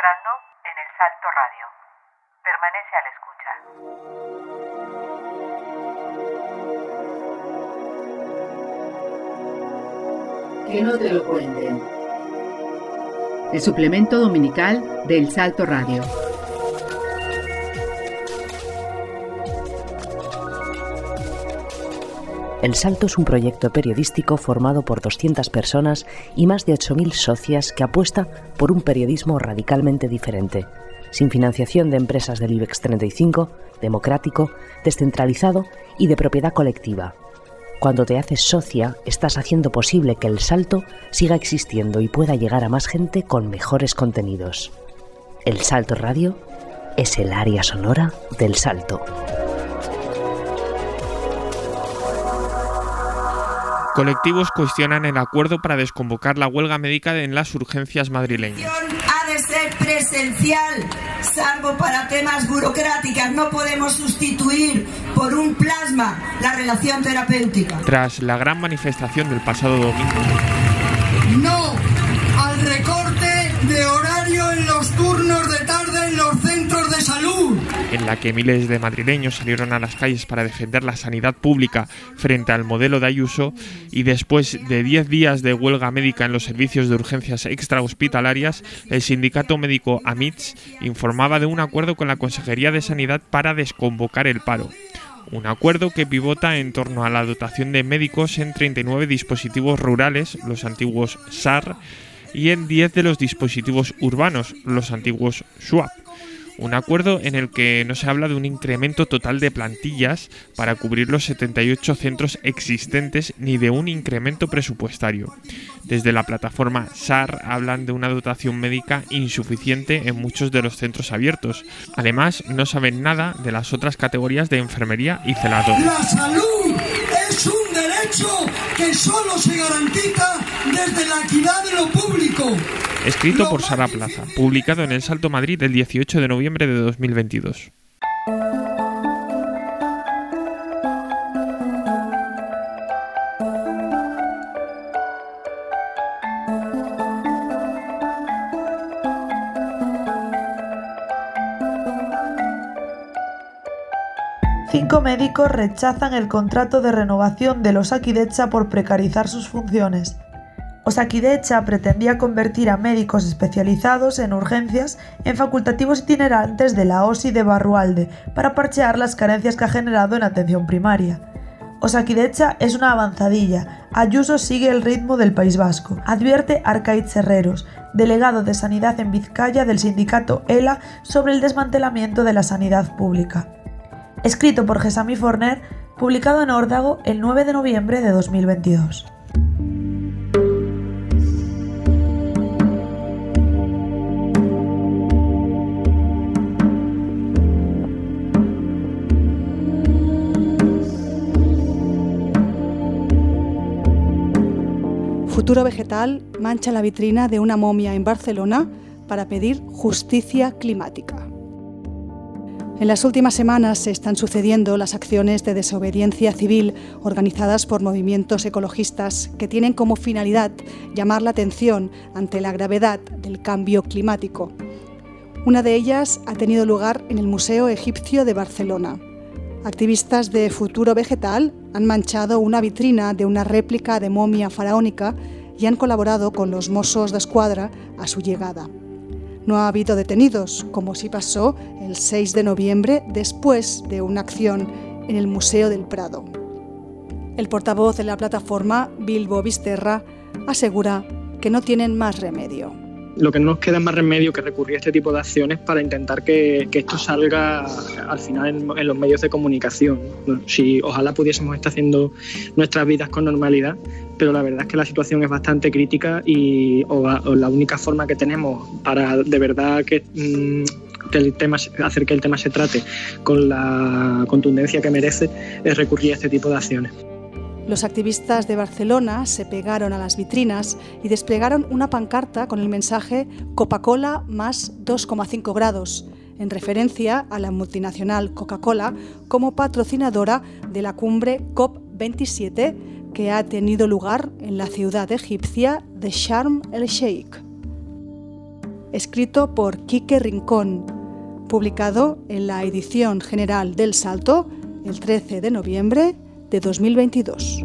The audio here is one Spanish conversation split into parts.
entrando en El Salto Radio. Permanece a la escucha. Que no te lo cuenten. El suplemento dominical de El Salto Radio. El Salto es un proyecto periodístico formado por 200 personas y más de 8.000 socias que apuesta por un periodismo radicalmente diferente, sin financiación de empresas del IBEX 35, democrático, descentralizado y de propiedad colectiva. Cuando te haces socia, estás haciendo posible que El Salto siga existiendo y pueda llegar a más gente con mejores contenidos. El Salto Radio es el área sonora del Salto. Colectivos cuestionan el acuerdo para desconvocar la huelga médica en las urgencias madrileñas. Ha de ser presencial, salvo para temas burocráticos. No podemos sustituir por un plasma la relación terapéutica. Tras la gran manifestación del pasado domingo. No al recorte de horario en los turnos de tarde en los centros de salud. En la que miles de madrileños salieron a las calles para defender la sanidad pública frente al modelo de Ayuso, y después de 10 días de huelga médica en los servicios de urgencias extrahospitalarias, el sindicato médico AMITS informaba de un acuerdo con la Consejería de Sanidad para desconvocar el paro. Un acuerdo que pivota en torno a la dotación de médicos en 39 dispositivos rurales, los antiguos SAR, y en 10 de los dispositivos urbanos, los antiguos SUAP. Un acuerdo en el que no se habla de un incremento total de plantillas para cubrir los 78 centros existentes ni de un incremento presupuestario. Desde la plataforma SAR hablan de una dotación médica insuficiente en muchos de los centros abiertos. Además, no saben nada de las otras categorías de enfermería y celador. La salud es un derecho que solo se garantiza desde la equidad de lo público. Escrito por Sara Plaza, publicado en El Salto Madrid el 18 de noviembre de 2022. Cinco médicos rechazan el contrato de renovación del Osakidetza por precarizar sus funciones. Osakidetza pretendía convertir a médicos especializados en urgencias en facultativos itinerantes de la OSI de Barrualde para parchear las carencias que ha generado en atención primaria. Osakidetza es una avanzadilla. Ayuso sigue el ritmo del País Vasco, advierte Arkaitz Herreros, delegado de Sanidad en Vizcaya del sindicato ELA, sobre el desmantelamiento de la sanidad pública. Escrito por Gesami Forner, publicado en Órdago el 9 de noviembre de 2022. Futuro Vegetal mancha la vitrina de una momia en Barcelona para pedir justicia climática. En las últimas semanas se están sucediendo las acciones de desobediencia civil organizadas por movimientos ecologistas que tienen como finalidad llamar la atención ante la gravedad del cambio climático. Una de ellas ha tenido lugar en el Museo Egipcio de Barcelona. Activistas de Futuro Vegetal han manchado una vitrina de una réplica de momia faraónica y han colaborado con los Mossos d'Esquadra a su llegada. No ha habido detenidos, como sí pasó el 6 de noviembre después de una acción en el Museo del Prado. El portavoz de la plataforma, Bilbo Bisterra, asegura que no tienen más remedio. Lo que no nos queda es más remedio que recurrir a este tipo de acciones para intentar que esto salga al final en los medios de comunicación. Bueno, ojalá pudiésemos estar haciendo nuestras vidas con normalidad, pero la verdad es que la situación es bastante crítica y la única forma que tenemos para de verdad hacer que el tema se trate con la contundencia que merece es recurrir a este tipo de acciones. Los activistas de Barcelona se pegaron a las vitrinas y desplegaron una pancarta con el mensaje Coca-Cola más 2,5 grados, en referencia a la multinacional Coca-Cola como patrocinadora de la cumbre COP27 que ha tenido lugar en la ciudad egipcia de Sharm el-Sheikh. escrito por Quique Rincón, publicado en la edición general del Salto el 13 de noviembre de 2022.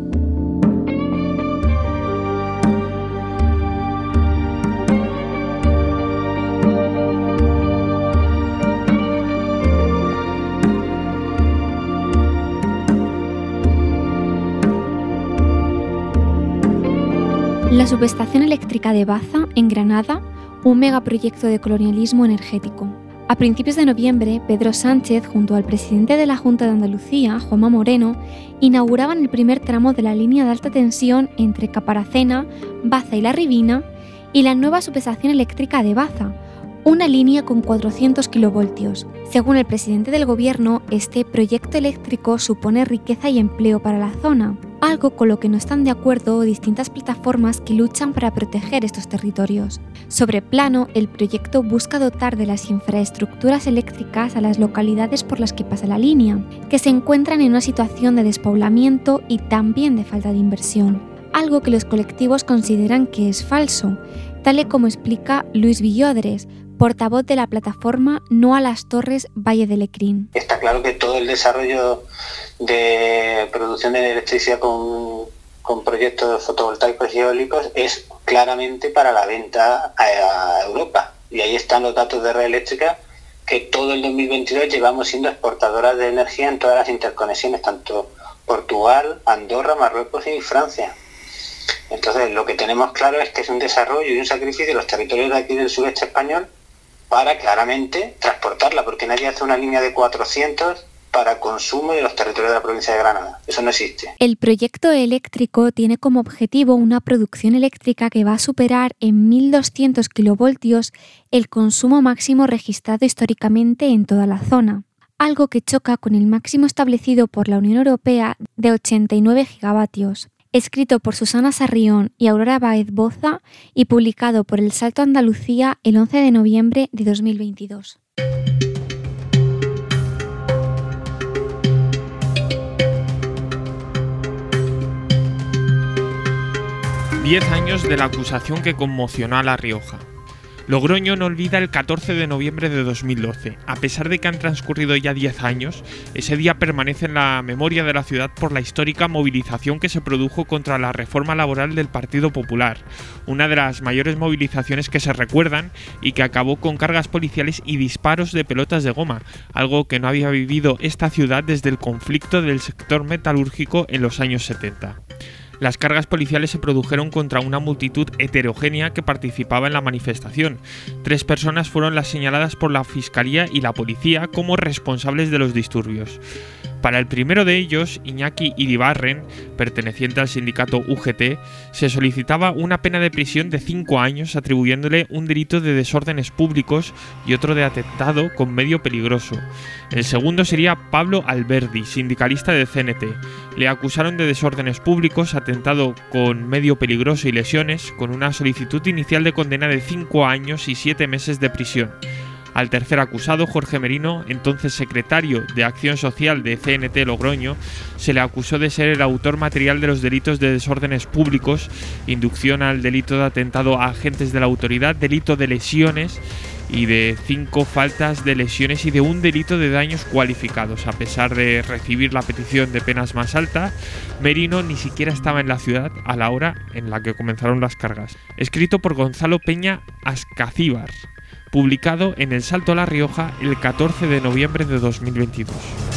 La subestación eléctrica de Baza, en Granada, un megaproyecto de colonialismo energético. A principios de noviembre, Pedro Sánchez, junto al presidente de la Junta de Andalucía, Juanma Moreno, inauguraban el primer tramo de la línea de alta tensión entre Caparacena, Baza y La Ribina y la nueva subestación eléctrica de Baza, una línea con 400 kilovoltios. Según el presidente del gobierno, este proyecto eléctrico supone riqueza y empleo para la zona, algo con lo que no están de acuerdo distintas plataformas que luchan para proteger estos territorios. Sobre plano, el proyecto busca dotar de las infraestructuras eléctricas a las localidades por las que pasa la línea, que se encuentran en una situación de despoblamiento y también de falta de inversión, algo que los colectivos consideran que es falso, tal y como explica Luis Villodres, portavoz de la plataforma No a las Torres Valle de Lecrín. Está claro que todo el desarrollo de producción de electricidad con proyectos fotovoltaicos y eólicos es claramente para la venta a Europa. Y ahí están los datos de Red Eléctrica, que todo el 2022 llevamos siendo exportadoras de energía en todas las interconexiones, tanto Portugal, Andorra, Marruecos y Francia. Entonces, lo que tenemos claro es que es un desarrollo y un sacrificio de los territorios de aquí del sureste español para claramente transportarla, porque nadie hace una línea de 400 para consumo de los territorios de la provincia de Granada. Eso no existe. El proyecto eléctrico tiene como objetivo una producción eléctrica que va a superar en 1.200 kilovoltios el consumo máximo registrado históricamente en toda la zona, algo que choca con el máximo establecido por la Unión Europea de 89 gigavatios. Escrito por Susana Sarrión y Aurora Báez Boza y publicado por El Salto Andalucía el 11 de noviembre de 2022. Diez años de la acusación que conmocionó a La Rioja. Logroño no olvida el 14 de noviembre de 2012. A pesar de que han transcurrido ya 10 años, ese día permanece en la memoria de la ciudad por la histórica movilización que se produjo contra la reforma laboral del Partido Popular, una de las mayores movilizaciones que se recuerdan y que acabó con cargas policiales y disparos de pelotas de goma, algo que no había vivido esta ciudad desde el conflicto del sector metalúrgico en los años 70. Las cargas policiales se produjeron contra una multitud heterogénea que participaba en la manifestación. 3 personas fueron las señaladas por la Fiscalía y la Policía como responsables de los disturbios. Para el primero de ellos, Iñaki Iribarren, perteneciente al sindicato UGT, se solicitaba una pena de prisión de 5 años atribuyéndole un delito de desórdenes públicos y otro de atentado con medio peligroso. El segundo sería Pablo Alberdi, sindicalista de CNT. Le acusaron de desórdenes públicos, atentado con medio peligroso y lesiones, con una solicitud inicial de condena de 5 años y 7 meses de prisión. Al tercer acusado, Jorge Merino, entonces secretario de Acción Social de CNT Logroño, se le acusó de ser el autor material de los delitos de desórdenes públicos, inducción al delito de atentado a agentes de la autoridad, delito de lesiones y de 5 faltas de lesiones y de un delito de daños cualificados. A pesar de recibir la petición de penas más alta, Merino ni siquiera estaba en la ciudad a la hora en la que comenzaron las cargas. Escrito por Gonzalo Peña Ascacíbar, publicado en El Salto a La Rioja el 14 de noviembre de 2022.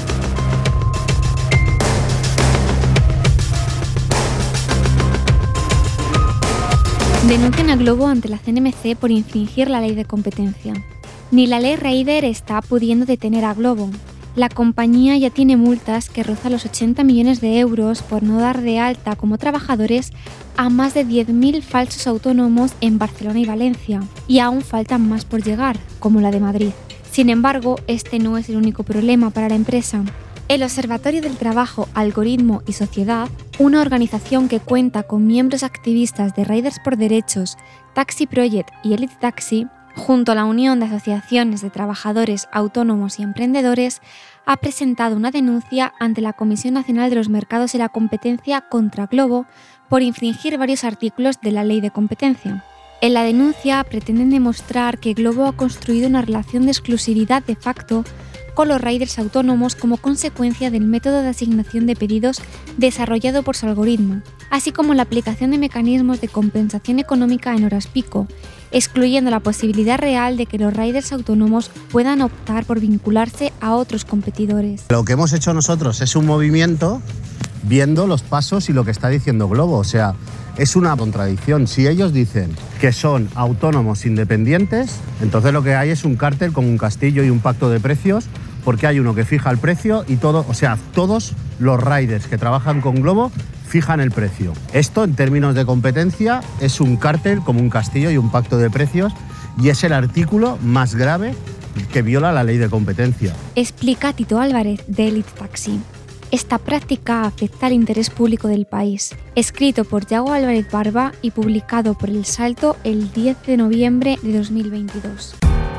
Denuncian a Globo ante la CNMC por infringir la ley de competencia. Ni la ley Raider está pudiendo detener a Globo. La compañía ya tiene multas que rozan los 80 millones de euros por no dar de alta como trabajadores a más de 10.000 falsos autónomos en Barcelona y Valencia, y aún faltan más por llegar, como la de Madrid. Sin embargo, este no es el único problema para la empresa. El Observatorio del Trabajo, Algoritmo y Sociedad, una organización que cuenta con miembros activistas de Riders por Derechos, Taxi Project y Elite Taxi, junto a la Unión de Asociaciones de Trabajadores Autónomos y Emprendedores, ha presentado una denuncia ante la Comisión Nacional de los Mercados y la Competencia contra Globo por infringir varios artículos de la Ley de Competencia. En la denuncia pretenden demostrar que Glovo ha construido una relación de exclusividad de facto con los riders autónomos como consecuencia del método de asignación de pedidos desarrollado por su algoritmo, así como la aplicación de mecanismos de compensación económica en horas pico, excluyendo la posibilidad real de que los riders autónomos puedan optar por vincularse a otros competidores. Lo que hemos hecho nosotros es un movimiento viendo los pasos y lo que está diciendo Glovo, o sea, es una contradicción. Si ellos dicen que son autónomos independientes, entonces lo que hay es un cártel con un castillo y un pacto de precios, porque hay uno que fija el precio y todo, o sea, todos los riders que trabajan con Glovo fijan el precio. Esto, en términos de competencia, es un cártel como un castillo y un pacto de precios, y es el artículo más grave que viola la ley de competencia. Explica Tito Álvarez, de Elite Taxi. Esta práctica afecta al interés público del país. Escrito por Yago Álvarez Barba y publicado por El Salto el 10 de noviembre de 2022.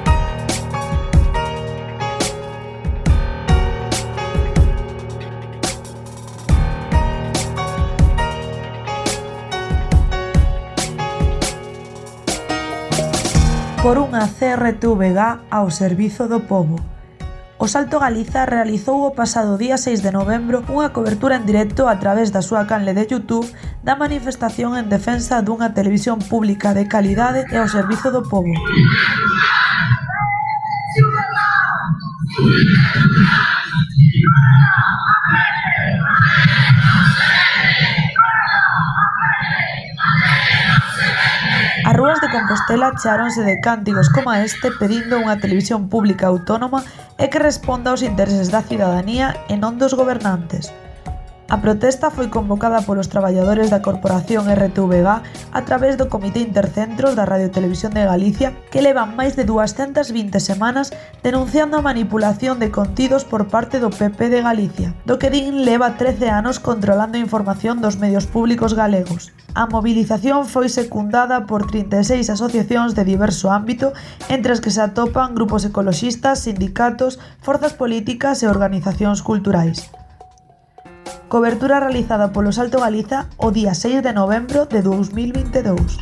Por unha CRTVG ao servizo do pobo. O Salto Galiza realizou o pasado día 6 de novembro unha cobertura en directo a través da súa canle de YouTube da manifestación en defensa dunha televisión pública de calidade e ao servizo do pobo. As rúas de Compostela cheáronse de cánticos como este pedindo unha televisión pública autónoma e que responda aos intereses da cidadanía e non dos gobernantes. A protesta foi convocada polos traballadores da Corporación RTVG a través do Comité Intercentros da Radio Televisión de Galicia, que levan máis de 220 semanas denunciando a manipulación de contidos por parte do PP de Galicia, do que din leva 13 anos controlando a información dos medios públicos galegos. A movilización foi secundada por 36 asociacións de diverso ámbito, entre as que se atopan grupos ecoloxistas, sindicatos, forzas políticas e organizacións culturais. Cobertura realizada polo Salto Galiza o día 6 de novembro de 2022.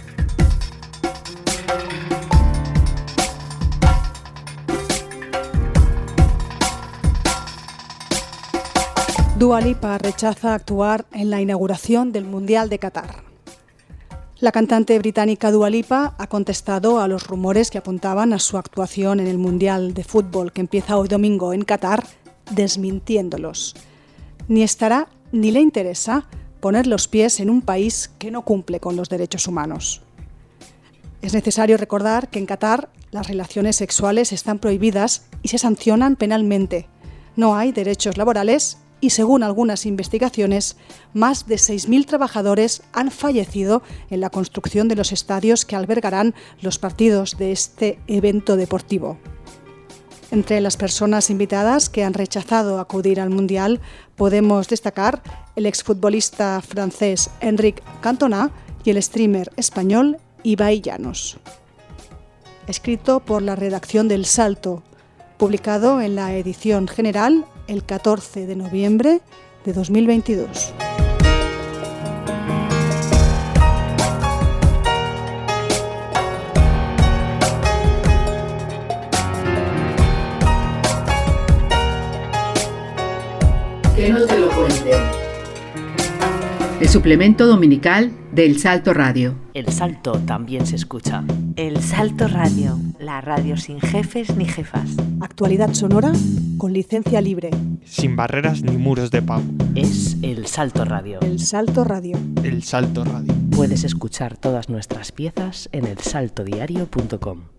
Dua Lipa rechaza actuar en la inauguración del Mundial de Qatar. La cantante británica Dua Lipa ha contestado a los rumores que apuntaban a su actuación en el Mundial de Fútbol que empieza hoy domingo en Qatar, desmintiéndolos. Ni estará ni le interesa poner los pies en un país que no cumple con los derechos humanos. Es necesario recordar que en Qatar las relaciones sexuales están prohibidas y se sancionan penalmente. No hay derechos laborales y, según algunas investigaciones, más de 6.000 trabajadores han fallecido en la construcción de los estadios que albergarán los partidos de este evento deportivo. Entre las personas invitadas que han rechazado acudir al Mundial podemos destacar el exfutbolista francés Enric Cantona y el streamer español Ibai Llanos. Escrito por la redacción del Salto, publicado en la edición general el 14 de noviembre de 2022. Que no te lo cuenten. El suplemento dominical del Salto Radio. El Salto también se escucha. El Salto Radio, la radio sin jefes ni jefas. Actualidad sonora con licencia libre. Sin barreras ni muros de pago. Es El Salto Radio. El Salto Radio. El Salto Radio. Puedes escuchar todas nuestras piezas en elsaltodiario.com.